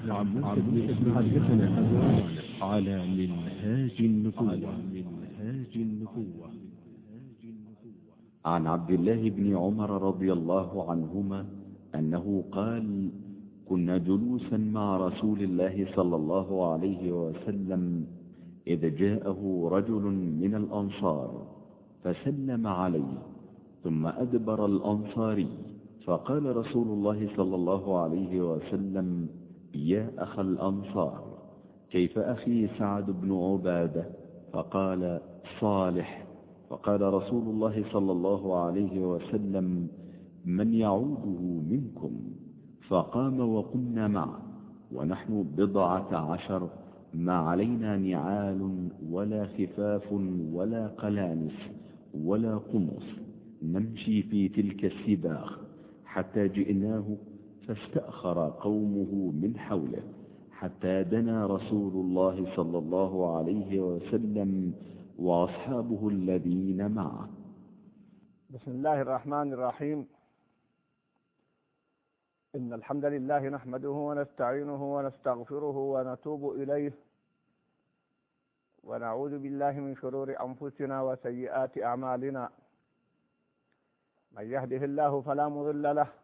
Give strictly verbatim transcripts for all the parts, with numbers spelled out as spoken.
حدثنا على منهاج النبوة منهاج النبوة عن عبد الله بن عمر رضي الله عنهما أنه قال: كنا جلوسا مع رسول الله صلى الله عليه وسلم إذ جاءه رجل من الأنصار فسلم عليه، ثم أدبر الأنصاري، فقال رسول الله صلى الله عليه وسلم: يا أخ الأنصار، كيف أخي سعد بن عبادة؟ فقال: صالح. فقال رسول الله صلى الله عليه وسلم: من يعوده منكم؟ فقام وقمنا معه، ونحن بضعة عشر، ما علينا نعال ولا خفاف ولا قلانس ولا قمص، نمشي في تلك السباخ حتى جئناه، فاستأخر قومه من حوله حتى دنا رسول الله صلى الله عليه وسلم وأصحابه الذين معه. بسم الله الرحمن الرحيم. إن الحمد لله نحمده ونستعينه ونستغفره ونتوب إليه، ونعوذ بالله من شرور أنفسنا وسيئات أعمالنا. من يهده الله فلا مضل له،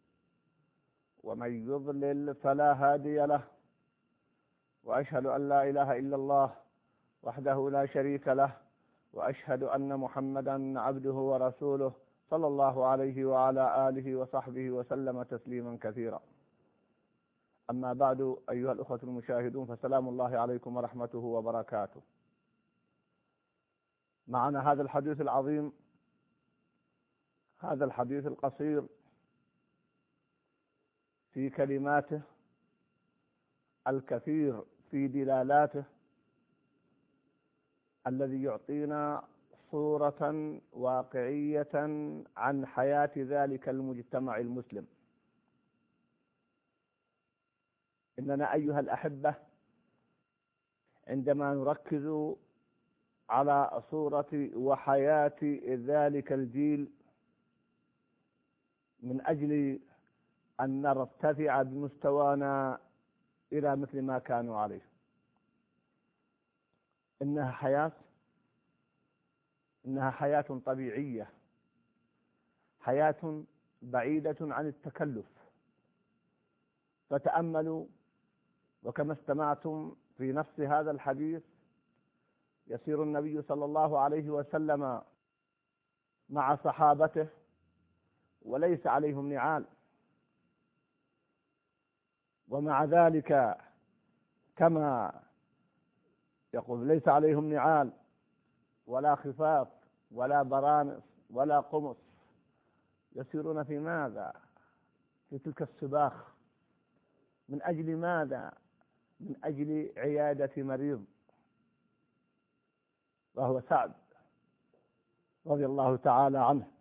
ومن يضلل فلا هادي له، وأشهد أن لا إله إلا الله وحده لا شريك له، وأشهد أن محمدا عبده ورسوله صلى الله عليه وعلى آله وصحبه وسلم تسليما كثيرا. أما بعد، أيها الأخوة المشاهدون، فسلام الله عليكم ورحمته وبركاته. معنا هذا الحديث العظيم، هذا الحديث القصير في كلماته الكثير في دلالاته، الذي يعطينا صورة واقعية عن حياة ذلك المجتمع المسلم. إننا أيها الأحبة عندما نركز على صورة وحياة ذلك الجيل من أجل أن نرتفع بمستوانا إلى مثل ما كانوا عليه، إنها حياة إنها حياة طبيعية، حياة بعيدة عن التكلف. فتأملوا، وكما استمعتم في نفس هذا الحديث، يسير النبي صلى الله عليه وسلم مع صحابته وليس عليهم نعال، ومع ذلك كما يقول ليس عليهم نعال ولا خفاف ولا برانس ولا قمص، يسيرون في ماذا؟ في تلك السباخ. من أجل ماذا؟ من أجل عيادة مريض، وهو سعد رضي الله تعالى عنه.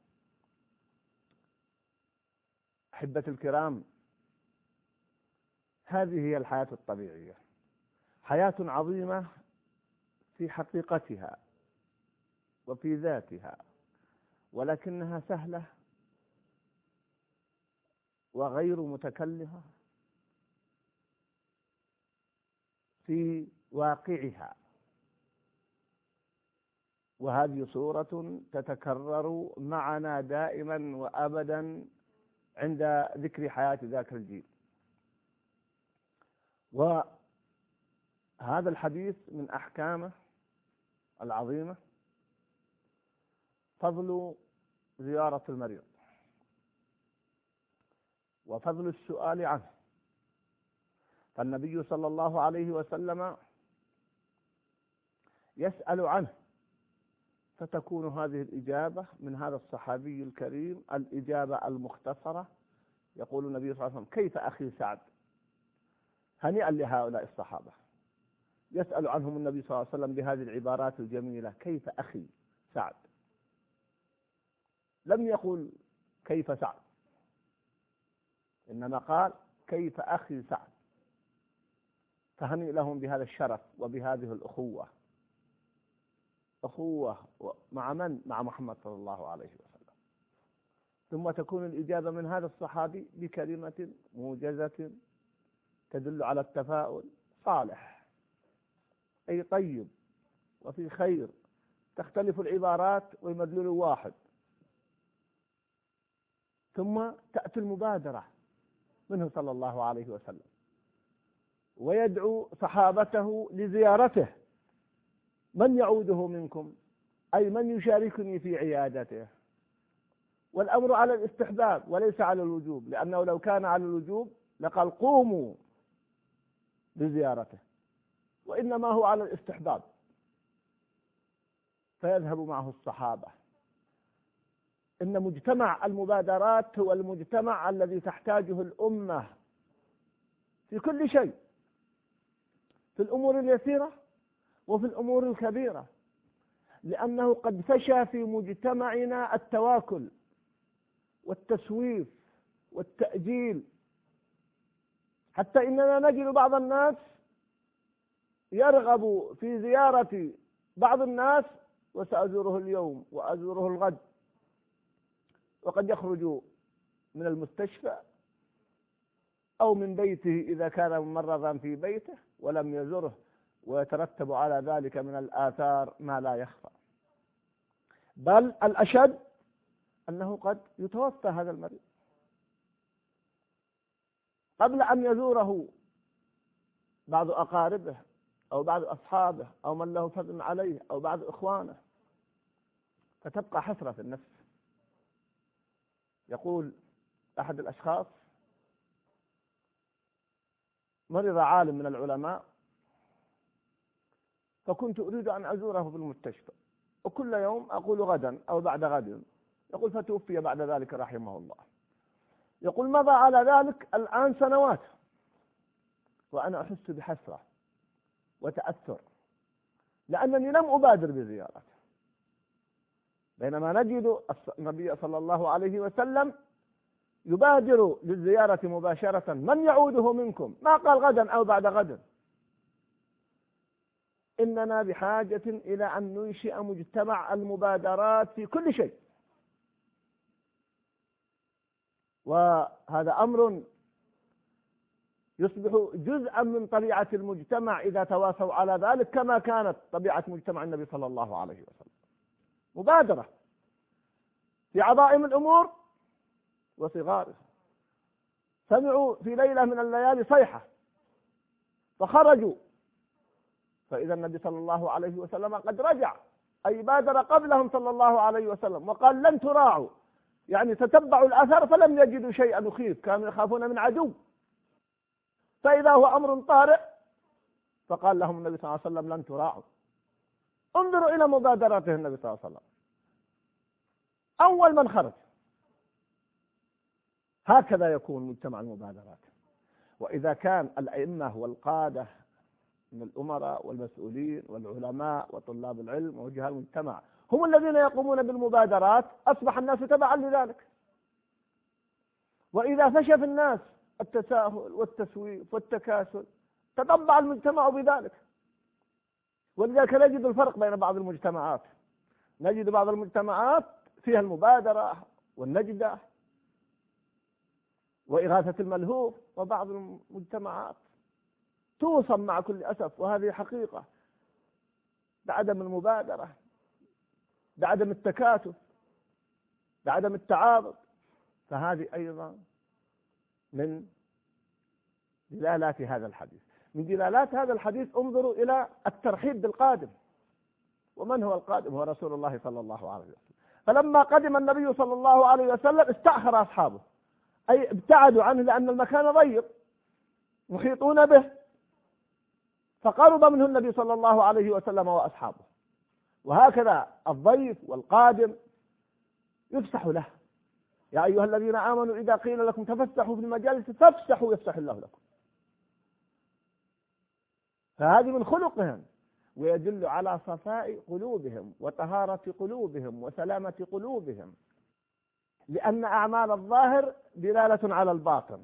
أحبة الكرام، هذه هي الحياة الطبيعية، حياة عظيمة في حقيقتها وفي ذاتها، ولكنها سهلة وغير متكلفة في واقعها. وهذه صورة تتكرر معنا دائما وأبدا عند ذكر حياة ذاك الجيل. وهذا الحديث من أحكامه العظيمة فضل زيارة المريض، وفضل السؤال عنه. فالنبي صلى الله عليه وسلم يسأل عنه، فتكون هذه الإجابة من هذا الصحابي الكريم الإجابة المختصرة. يقول النبي صلى الله عليه وسلم: كيف أخي سعد؟ هنيئا لهؤلاء الصحابة، يسأل عنهم النبي صلى الله عليه وسلم بهذه العبارات الجميلة: كيف أخي سعد؟ لم يقل كيف سعد، إنما قال كيف أخي سعد. فهنئ لهم بهذا الشرف وبهذه الأخوة. أخوة مع من؟ مع محمد صلى الله عليه وسلم. ثم تكون الإجابة من هذا الصحابي بكلمة موجزة تدل على التفاؤل صالح أي طيب وفي خير، تختلف العبارات والمدلول واحد. ثم تأتي المبادرة منه صلى الله عليه وسلم ويدعو صحابته لزيارته. من يعوده منكم؟ أي من يشاركني في عيادته. والأمر على الاستحباب وليس على الوجوب، لأنه لو كان على الوجوب لقال قوموا بزيارته، وإنما هو على الاستحباب. فيذهب معه الصحابة. إن مجتمع المبادرات هو المجتمع الذي تحتاجه الأمة في كل شيء، في الأمور اليسيرة وفي الأمور الكبيرة، لأنه قد فشى في مجتمعنا التواكل والتسويف والتأجيل، حتى إننا نجد بعض الناس يرغب في زيارة بعض الناس، وسأزوره اليوم وأزوره الغد، وقد يخرج من المستشفى أو من بيته إذا كان ممرضا في بيته ولم يزره، ويترتب على ذلك من الآثار ما لا يخفى. بل الأشد أنه قد يتوفى هذا المريض قبل أن يزوره بعض أقاربه أو بعض أصحابه أو من له فضل عليه أو بعض إخوانه، فتبقى حسرة في النفس. يقول أحد الأشخاص: مرض عالم من العلماء فكنت أريد أن أزوره في المستشفى، وكل يوم أقول غدا أو بعد غد. يقول فتوفي بعد ذلك رحمه الله. يقول مضى على ذلك الآن سنوات وأنا أحس بحسرة وتأثر، لأنني لم أبادر بزيارته، بينما نجد النبي صلى الله عليه وسلم يبادر للزيارة مباشرة. من يعوده منكم؟ ما قال غدا أو بعد غد. إننا بحاجة إلى أن ننشئ مجتمع المبادرات في كل شيء، وهذا أمر يصبح جزءا من طبيعة المجتمع إذا تواصوا على ذلك، كما كانت طبيعة مجتمع النبي صلى الله عليه وسلم. مبادرة في عظائم الأمور وصغارها. سمعوا في ليلة من الليالي صيحة فخرجوا، فإذا النبي صلى الله عليه وسلم قد رجع، أي بادر قبلهم صلى الله عليه وسلم وقال لن تراعوا، يعني تتبعوا الأثر فلم يجدوا شيئا يخيف، كانوا يخافون من عدو، فإذا هو أمر طارئ فقال لهم النبي صلى الله عليه وسلم لن تراعوا. انظروا إلى مبادرته النبي صلى الله عليه وسلم، أول من خرج. هكذا يكون مجتمع المبادرات. وإذا كان الأئمة والقادة من الأمراء والمسؤولين والعلماء وطلاب العلم ووجهاء المجتمع هم الذين يقومون بالمبادرات، أصبح الناس تبعا لذلك. وإذا فشى في الناس التساهل والتسويف والتكاسل تطبع المجتمع بذلك. ولذلك نجد الفرق بين بعض المجتمعات، نجد بعض المجتمعات فيها المبادرة والنجدة وإغاثة الملهوف، وبعض المجتمعات توصم مع كل أسف، وهذه حقيقة، بعدم المبادرة، بعدم التكاتف، بعدم التعاضد. فهذه أيضا من دلالات هذا الحديث. من دلالات هذا الحديث انظروا إلى الترحيب بالقادم. ومن هو القادم؟ هو رسول الله صلى الله عليه وسلم. فلما قدم النبي صلى الله عليه وسلم استأخر أصحابه، أي ابتعدوا عنه لأن المكان ضيق محيطون به، فقرب منه النبي صلى الله عليه وسلم وأصحابه. وهكذا الضيف والقادم يفسح له. يا أيها الذين آمنوا إذا قيل لكم تفسحوا في المجالس فافسحوا يفسح الله لكم. فهذه من خلقهم، ويدل على صفاء قلوبهم وطهارة قلوبهم وسلامة قلوبهم، لأن أعمال الظاهر دلالة على الباطن.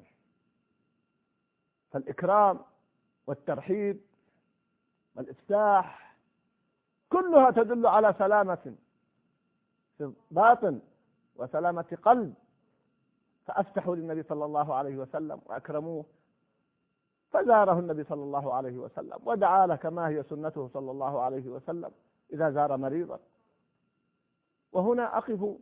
فالإكرام والترحيب والإفساح كلها تدل على سلامة في الباطن وسلامة قلب. فأفتحوا للنبي صلى الله عليه وسلم وأكرموه فزاره النبي صلى الله عليه وسلم ودعا له كما هي سنته صلى الله عليه وسلم إذا زار مريضا. وهنا أقف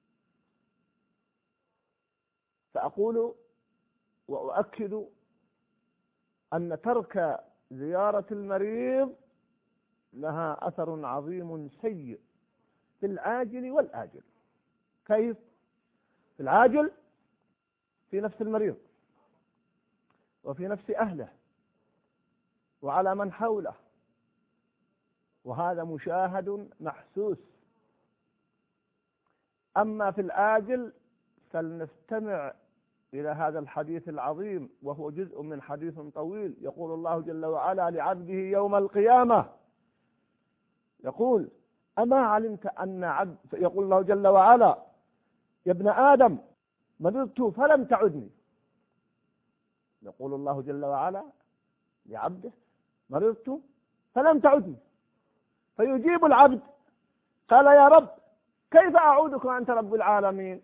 فأقول وأؤكد أن ترك زيارة المريض لها أثر عظيم سيء في العاجل والآجل. كيف؟ في العاجل في نفس المريض وفي نفس أهله وعلى من حوله، وهذا مشاهد محسوس. أما في الآجل فلنستمع إلى هذا الحديث العظيم، وهو جزء من حديث طويل. يقول الله جل وعلا لعبده يوم القيامة، يقول: أما علمت أن عبد يقول الله جل وعلا: يا ابن آدم مرضت فلم تعدني. يقول الله جل وعلا لعبده: مرضت فلم تعدني. فيجيب العبد: قال يا رب كيف أعودك وأنت رب العالمين؟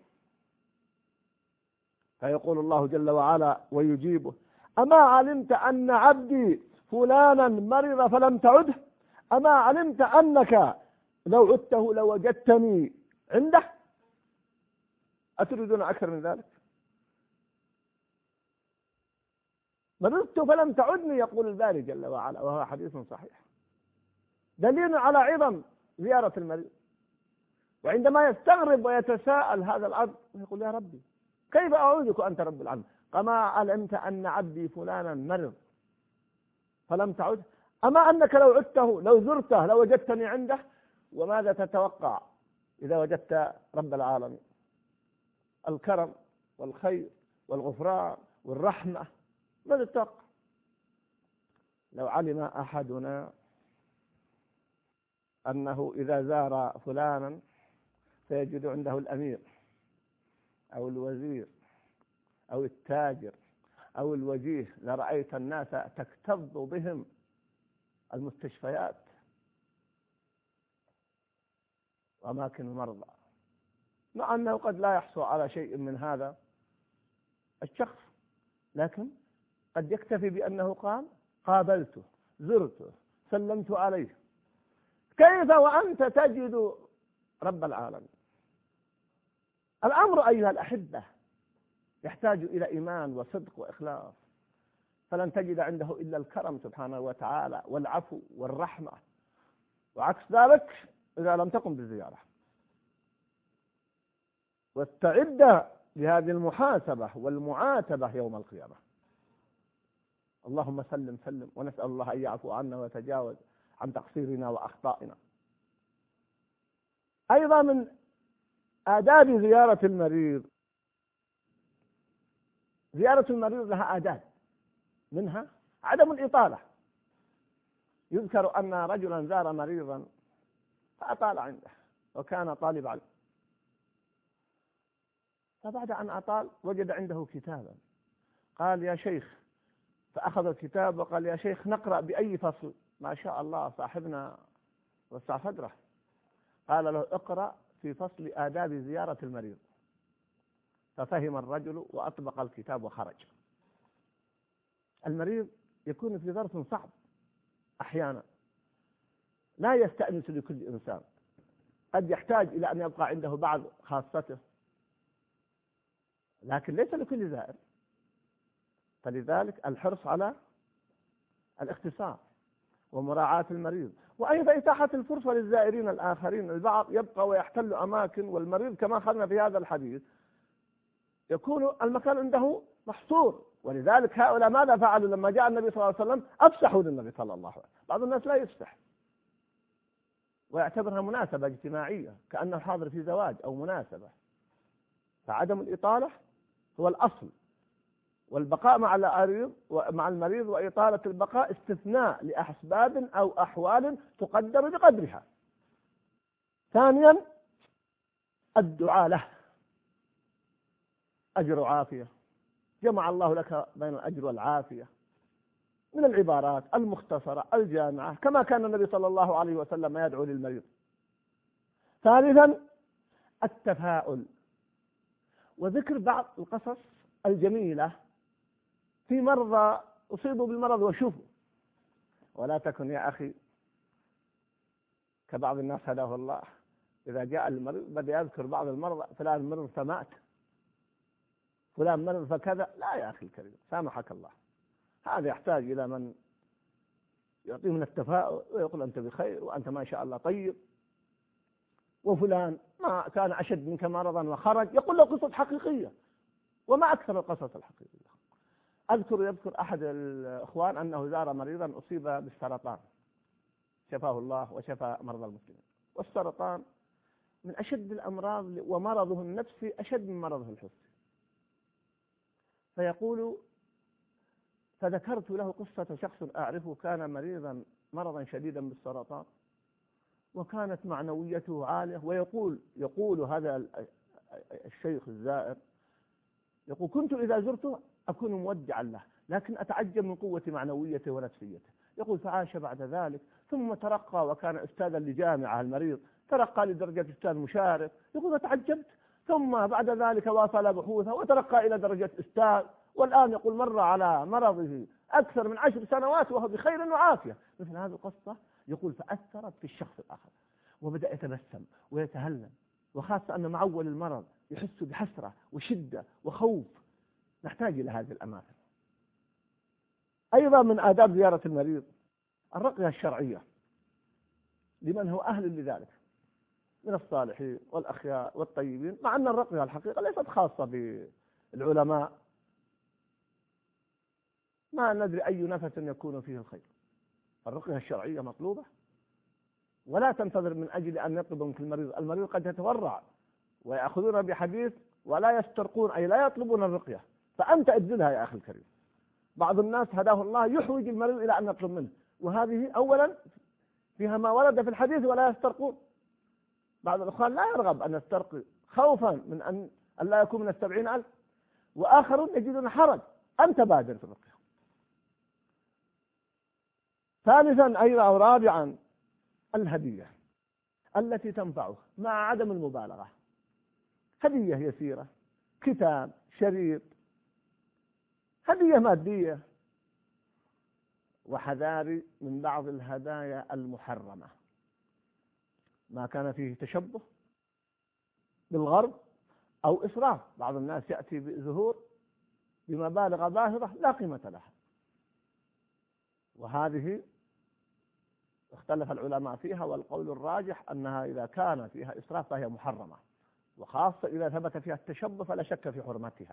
فيقول الله جل وعلا ويجيبه: أما علمت أن عبدي فلانا مرض فلم تعده؟ أما علمت أنك لو عدته لوجدتني عنده؟ أتريدون أكثر من ذلك؟ مرضت فلم تعدني يقول الباري جل وعلا، وهو حديث صحيح، دليل على عظم زيارة المريض. وعندما يستغرب ويتساءل هذا العبد يقول: يا ربي كيف أعودك وأنت رب العالمين؟ أما علمت أن عبدي فلانا مرض فلم تعد؟ أما أنك لو عدته لو زرته لوجدتني عنده؟ وماذا تتوقع إذا وجدت رب العالمين؟ الكرم والخير والغفران والرحمة. ماذا تتوقع؟ لو علم أحدنا أنه إذا زار فلانا سيجد عنده الأمير أو الوزير أو التاجر أو الوجيه لرأيت الناس تكتظ بهم المستشفيات وأماكن المرضى، مع أنه قد لا يحصل على شيء من هذا الشخص، لكن قد يكتفي بأنه قال: قابلته، زرته، سلمت عليه. كيف وأنت تجد رب العالمين؟ الأمر أيها الأحبة يحتاج إلى إيمان وصدق وإخلاص، فلن تجد عنده إلا الكرم سبحانه وتعالى والعفو والرحمة، وعكس ذلك إذا لم تقم بالزيارة. واستعد لهذه المحاسبة والمعاتبة يوم القيامة. اللهم سلم سلم، ونسأل الله أن يعفو عنا ويتجاوز عن تقصيرنا وأخطائنا. أيضا من آداب زيارة المريض، زيارة المريض لها آداب، منها عدم الإطالة. يذكر أن رجلا زار مريضا فأطال عنده وكان طالب علم، فبعد أن أطال وجد عنده كتابا، قال: يا شيخ، فأخذ الكتاب وقال: يا شيخ نقرأ بأي فصل؟ ما شاء الله صاحبنا وسع صدره. قال له: اقرأ في فصل آداب زيارة المريض. ففهم الرجل وأطبق الكتاب وخرج. المريض يكون في ظرف صعب أحيانا، لا يستأنس لكل إنسان، قد يحتاج إلى أن يبقى عنده بعض خاصته، لكن ليس لكل زائر. فلذلك الحرص على الاختصار ومراعاة المريض، وأيضا إتاحة الفرصة للزائرين الآخرين. البعض يبقى ويحتل أماكن، والمريض كما أخذنا في هذا الحديث يكون المكان عنده محصور. ولذلك هؤلاء ماذا فعلوا لما جاء النبي صلى الله عليه وسلم؟ أفسحوا للنبي صلى الله عليه وسلم. بعض الناس لا يفسح ويعتبرها مناسبة اجتماعية كأنه حاضر في زواج أو مناسبة. فعدم الإطالة هو الأصل، والبقاء مع المريض مع المريض وإطالة البقاء استثناء لأسباب أو أحوال تقدر بقدرها. ثانيا الدعاء له، أجر وعافية، جمع الله لك بين الأجر والعافية من العبارات المختصرة الجامعة، كما كان النبي صلى الله عليه وسلم يدعو للمريض. ثالثا التفاؤل، وذكر بعض القصص الجميلة في مرضى أصيبوا بالمرض وشوفوا. ولا تكن يا أخي كبعض الناس هداه الله، إذا جاء المريض بدأ يذكر بعض المرضى، فلان مرض فمات، فلان مرض فكذا. لا يا أخي الكريم، سامحك الله، هذا يحتاج إلى من يعطيه من التفاؤل ويقول أنت بخير وأنت ما شاء الله طيب، وفلان ما كان أشد منك مرضا وخرج، يقول له قصص حقيقية. وما أكثر القصص الحقيقية. أذكر يذكر أحد الإخوان أنه زار مريضا أصيب بالسرطان، شفاه الله وشفى مرضى المسلمين. والسرطان من أشد الأمراض، ومرضه النفسي أشد من مرضه الحسي. فيقول: فذكرت له قصة شخص أعرفه كان مريضا مرضا شديدا بالسرطان، وكانت معنويته عالية. ويقول يقول هذا الشيخ الزائر، يقول: كنت إذا زرته أكون مودعا له، لكن أتعجب من قوة معنويته ونفسيته. يقول: فعاش بعد ذلك ثم ترقى، وكان أستاذا لجامعة المريض، ترقى لدرجة أستاذ مشارك. يقول: فتعجبت، ثم بعد ذلك واصل بحوثه وترقى إلى درجة أستاذ، والآن يقول مر على مرضه أكثر من عشر سنوات وهو بخير وعافية. مثل هذه القصة يقول فأثرت في الشخص الآخر، وبدأ يتبسم ويتهلم، وخاصة أن مع أول المرض يحس بحسرة وشدة وخوف. نحتاج إلى هذه الأماكن. أيضا من آداب زيارة المريض الرقية الشرعية لمن هو أهل لذلك من الصالحين والأخيار والطيبين، مع أن الرقية الحقيقة ليست خاصة بالعلماء، ما ندري أي نفس يكون فيه الخير. الرقية الشرعية مطلوبة، ولا تنتظر من أجل أن يطلب منك المريض. المريض قد يتورع ويأخذون بحديث ولا يسترقون، أي لا يطلبون الرقية، فأنت ابذلها يا أخي الكريم. بعض الناس هداه الله يحوج المريض إلى أن يطلب منه، وهذه أولا فيها ما ورد في الحديث ولا يسترقون. بعض الأخوان لا يرغب أن يسترقي خوفا من أن لا يكون من السبعين ألف، وآخرون يجدون حرج. أنت بادر في الرقية. ثالثا أيضا أو رابعا الهدية التي تنفعه مع عدم المبالغة. هدية يسيرة، كتاب، شريط، هدية مادية. وحذاري من بعض الهدايا المحرمة، ما كان فيه تشبه بالغرب أو إسراف. بعض الناس يأتي بزهور بمبالغ باهظة لا قيمة لها، وهذه اختلف العلماء فيها، والقول الراجح أنها إذا كان فيها إسراف فهي محرمة، وخاصة إذا ثبت فيها التشبه فلا شك في حرمتها.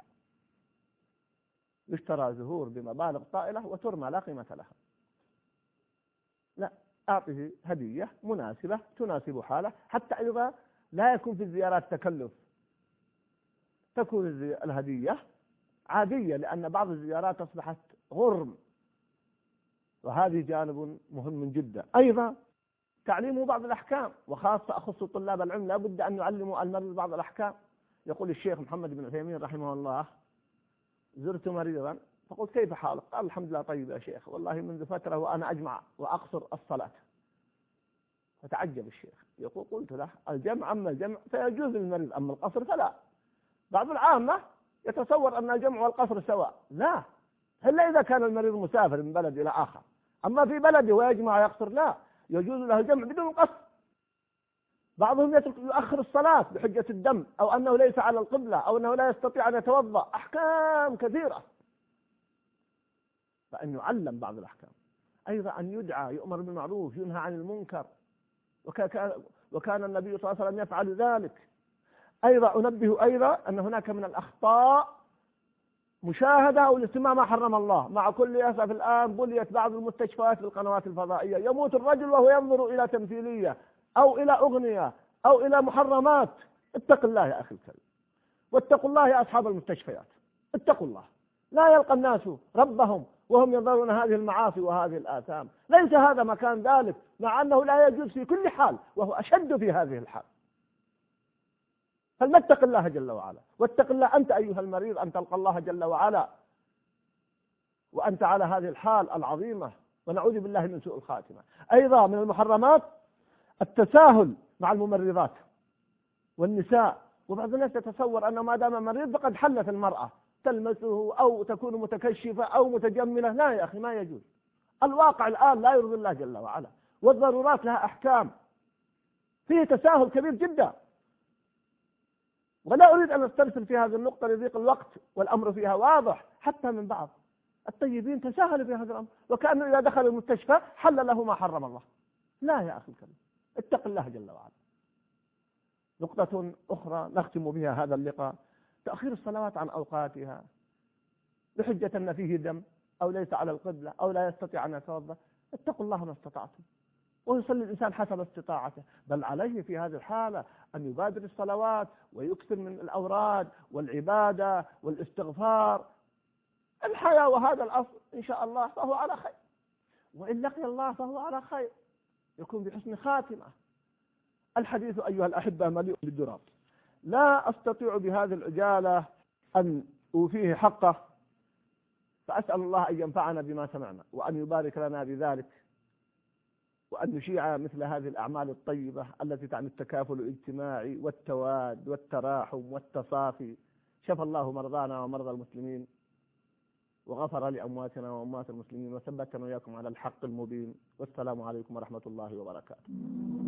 يشترى زهور بمبالغ طائلة وترمى لا قيمة لها. لا، أعطه هدية مناسبة تناسب حاله، حتى أيضا لا يكون في الزيارات تكلف، تكون الهدية عادية، لأن بعض الزيارات أصبحت غرم، وهذه جانب مهم جدا. أيضا تعليم بعض الأحكام، وخاصة أخص طلاب العلم لا بد أن يعلموا المريض بعض الأحكام. يقول الشيخ محمد بن عثيمين رحمه الله: زرت مريضا فقلت: كيف حالك؟ قال: الحمد لله طيب يا شيخ، والله منذ فترة وأنا أجمع وأقصر الصلاة. فتعجب الشيخ، يقول: قلت له: الجمع أما الجمع فيجوز للمريض، أما القصر فلا. بعض العامة يتصور أن الجمع والقصر سواء، لا، إلا إذا كان المريض مسافر من بلد إلى آخر. أما في بلده ويجمع ويقصر لا، يجوز له الجمع بدون قصر. بعضهم يؤخر الصلاة بحجة الدم، أو أنه ليس على القبلة، أو أنه لا يستطيع أن يتوضأ، أحكام كثيرة، فأن يعلم بعض الأحكام. أيضا أن يدعى، يؤمر بالمعروف ينهى عن المنكر، وكان النبي صلى الله عليه وسلم يفعل ذلك. أيضا أنبه أيضا أن هناك من الأخطاء مشاهدة أو الاستماع ما حرم الله. مع كل أسف الآن بليت بعض المستشفيات بالقنوات الفضائية، يموت الرجل وهو ينظر إلى تمثيلية أو إلى أغنية أو إلى محرمات. اتق الله يا أخي الكريم، واتقوا الله يا أصحاب المستشفيات، اتقوا الله. لا يلقى الناس ربهم وهم ينظرون هذه المعاصي وهذه الآثام. ليس هذا مكان ذلك، مع أنه لا يجوز في كل حال، وهو أشد في هذه الحال. فلنتق الله جل وعلا، واتق الله أنت أيها المريض أن تلقى الله جل وعلا وأنت على هذه الحال العظيمة، ونعوذ بالله من سوء الخاتمة. أيضا من المحرمات التساهل مع الممرضات والنساء. وبعض الناس يتصور أنه ما دام مريض فقد حلت المرأة، تلمسه أو تكون متكشفة أو متجملة. لا يا أخي، ما يجوز. الواقع الآن لا يرضي الله جل وعلا، والضرورات لها أحكام. فيه تساهل كبير جدا، ولا أريد أن أسترسل في هذه النقطة لضيق الوقت، والأمر فيها واضح. حتى من بعض الطيبين تساهلوا في هذا الأمر، وكأنه إذا دخل المستشفى حل له ما حرم الله. لا يا أخي الكريم، اتق الله جل وعلا. نقطة أخرى نختم بها هذا اللقاء: تأخير الصلوات عن أوقاتها بحجة أن فيه دم أو ليس على القبلة أو لا يستطيع أن يتوضأ. اتقوا الله ما استطعتم، ويصلي الإنسان حسب استطاعته، بل عليه في هذه الحالة أن يبادر الصلوات ويكثر من الأوراد والعبادة والاستغفار. الحياة وهذا الأصل إن شاء الله فهو على خير، وإن لقي الله فهو على خير، يكون بحسن خاتمة. الحديث أيها الأحبة مليء بالدراب، لا أستطيع بهذه العجالة أن أوفيه حقه، فأسأل الله أن ينفعنا بما سمعنا، وأن يبارك لنا بذلك، وأن نشيع مثل هذه الأعمال الطيبة التي تعني التكافل الاجتماعي والتواد والتراحم والتصافي. شفى الله مرضانا ومرضى المسلمين، وغفر لأمواتنا وأموات المسلمين، وثبتنا وإياكم على الحق المبين. والسلام عليكم ورحمة الله وبركاته.